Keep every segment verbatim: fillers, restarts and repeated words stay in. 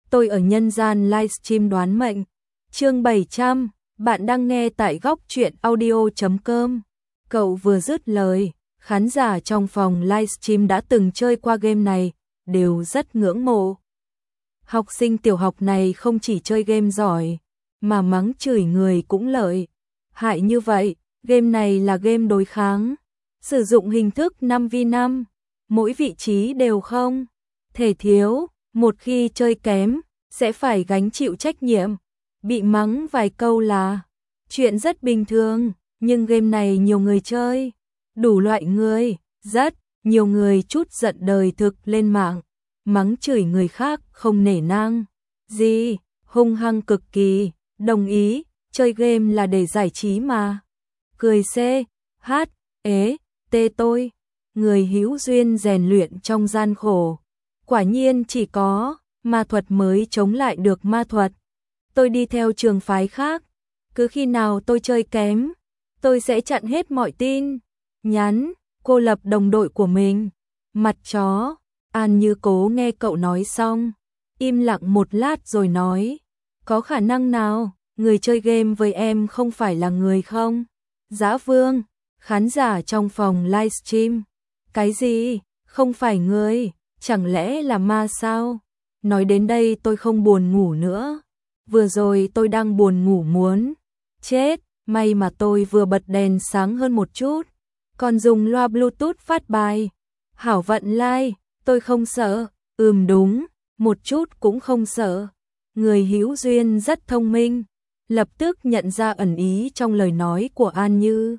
tôi ở nhân gian livestream đoán mệnh. Chương bảy trăm, bạn đang nghe tại góc truyện audio chấm com. Cậu vừa dứt lời, khán giả trong phòng livestream đã từng chơi qua game này, đều rất ngưỡng mộ. Học sinh tiểu học này không chỉ chơi game giỏi, mà mắng chửi người cũng lợi hại như vậy. Game này là game đối kháng, sử dụng hình thức năm vs năm, mỗi vị trí đều không thể thiếu, một khi chơi kém, sẽ phải gánh chịu trách nhiệm. Bị mắng vài câu là chuyện rất bình thường, nhưng game này nhiều người chơi, đủ loại người, rất nhiều người chút giận đời thực lên mạng, mắng chửi người khác không nể nang gì, hung hăng cực kỳ, đồng ý, chơi game là để giải trí mà. Cười C, H, ế, T tôi, người hữu duyên rèn luyện trong gian khổ. Quả nhiên chỉ có ma thuật mới chống lại được ma thuật. Tôi đi theo trường phái khác, cứ khi nào tôi chơi kém, tôi sẽ chặn hết mọi tin nhắn, cô lập đồng đội của mình. Mặt chó, An Như Cố nghe cậu nói xong, im lặng một lát rồi nói, có khả năng nào người chơi game với em không phải là người không? Dã Vương, khán giả trong phòng livestream, cái gì, không phải người, chẳng lẽ là ma sao? Nói đến đây tôi không buồn ngủ nữa, vừa rồi tôi đang buồn ngủ muốn chết, may mà tôi vừa bật đèn sáng hơn một chút, còn dùng loa Bluetooth phát bài. Hảo vận lai, tôi không sợ, ừm đúng, một chút cũng không sợ. Người hữu duyên rất thông minh, lập tức nhận ra ẩn ý trong lời nói của An Như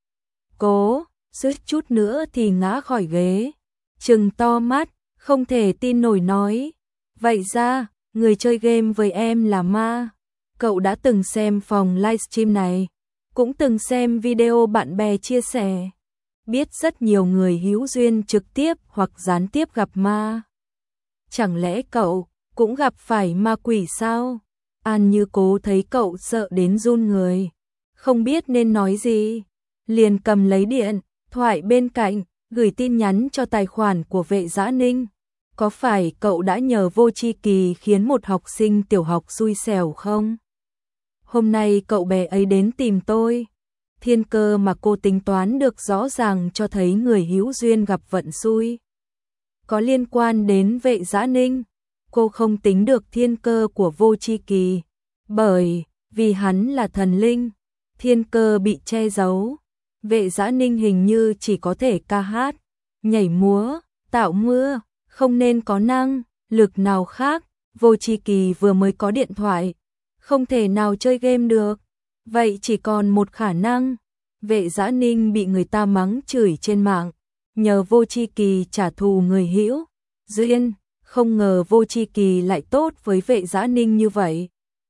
Cố, suýt chút nữa thì ngã khỏi ghế, trừng to mắt, không thể tin nổi nói, vậy ra, người chơi game với em là ma. Cậu đã từng xem phòng livestream này, cũng từng xem video bạn bè chia sẻ, biết rất nhiều người hữu duyên trực tiếp hoặc gián tiếp gặp ma. Chẳng lẽ cậu cũng gặp phải ma quỷ sao? An Như Cố thấy cậu sợ đến run người, không biết nên nói gì, liền cầm lấy điện thoại bên cạnh, gửi tin nhắn cho tài khoản của Vệ Dã Ninh. Có phải cậu đã nhờ Vô Chi Kỳ khiến một học sinh tiểu học xui xẻo không? Hôm nay cậu bé ấy đến tìm tôi. Thiên cơ mà cô tính toán được rõ ràng cho thấy người hữu duyên gặp vận xui. Có liên quan đến Vệ Dã Ninh, cô không tính được thiên cơ của Vô Chi Kỳ, bởi vì hắn là thần linh, thiên cơ bị che giấu. Vệ Dã Ninh hình như chỉ có thể ca hát, nhảy múa, tạo mưa, không nên có năng lực nào khác. Vô Chi Kỳ vừa mới có điện thoại, không thể nào chơi game được, vậy chỉ còn một khả năng, Vệ Dã Ninh bị người ta mắng chửi trên mạng, nhờ Vô Chi Kỳ trả thù người hữu duyên. Không ngờ Vô Chi Kỳ lại tốt với Vệ Dã Ninh như vậy.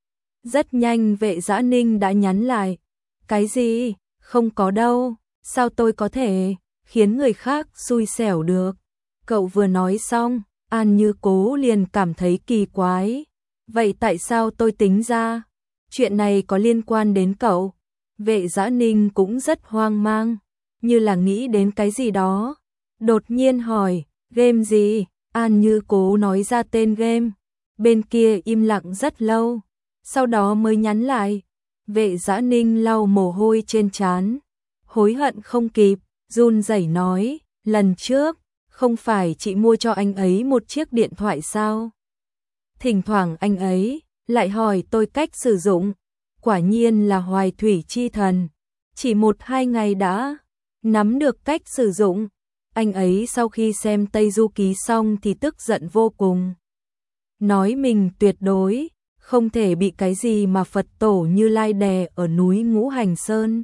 Rất nhanh Vệ Dã Ninh đã nhắn lại, cái gì, không có đâu, sao tôi có thể khiến người khác xui xẻo được. Cậu vừa nói xong, An Như Cố liền cảm thấy kỳ quái, vậy tại sao tôi tính ra chuyện này có liên quan đến cậu? Vệ Dã Ninh cũng rất hoang mang, như là nghĩ đến cái gì đó, đột nhiên hỏi, game gì? An Như Cố nói ra tên game, bên kia im lặng rất lâu, sau đó mới nhắn lại. Vệ Dã Ninh lau mồ hôi trên trán, hối hận không kịp, run rẩy nói, lần trước, không phải chị mua cho anh ấy một chiếc điện thoại sao? Thỉnh thoảng anh ấy lại hỏi tôi cách sử dụng, quả nhiên là Hoài Thủy Chi Thần, chỉ một hai ngày đã nắm được cách sử dụng. Anh ấy sau khi xem Tây Du Ký xong thì tức giận vô cùng, nói mình tuyệt đối không thể bị cái gì mà Phật tổ Như Lai đè ở núi Ngũ Hành Sơn.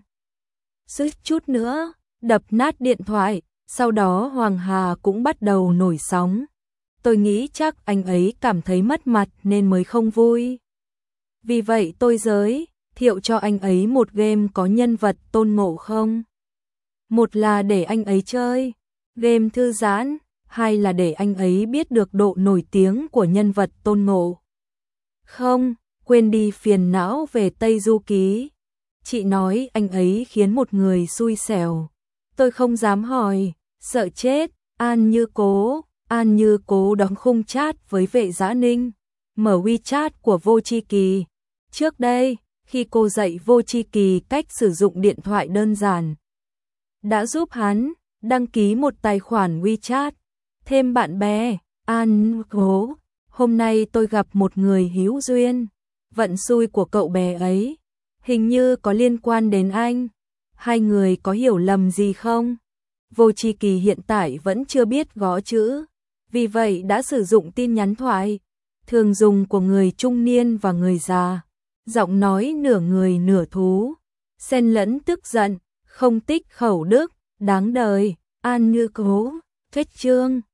Suýt chút nữa đập nát điện thoại, sau đó Hoàng Hà cũng bắt đầu nổi sóng. Tôi nghĩ chắc anh ấy cảm thấy mất mặt nên mới không vui. Vì vậy tôi giới thiệu cho anh ấy một game có nhân vật Tôn Ngộ Không. Một là để anh ấy chơi game thư giãn, hai là để anh ấy biết được độ nổi tiếng của nhân vật Tôn Ngộ Không, quên đi phiền não về Tây Du Ký. Chị nói anh ấy khiến một người xui xẻo. Tôi không dám hỏi, sợ chết. An Như Cố, An Như Cố đóng khung chat với Vệ Dã Ninh. mở WeChat của Vô Chi Kỳ. Trước đây, khi cô dạy Vô Chi Kỳ cách sử dụng điện thoại đơn giản, đã giúp hắn đăng ký một tài khoản WeChat, thêm bạn bè. An cố, hôm nay tôi gặp một người hữu duyên, vận xui của cậu bé ấy, hình như có liên quan đến anh. Hai người có hiểu lầm gì không? Vô Chi Kỳ hiện tại vẫn chưa biết gõ chữ, vì vậy đã sử dụng tin nhắn thoại thường dùng của người trung niên và người già, giọng nói nửa người nửa thú, xen lẫn tức giận, không tích khẩu đức, đáng đời. An Như Cố, kết chương.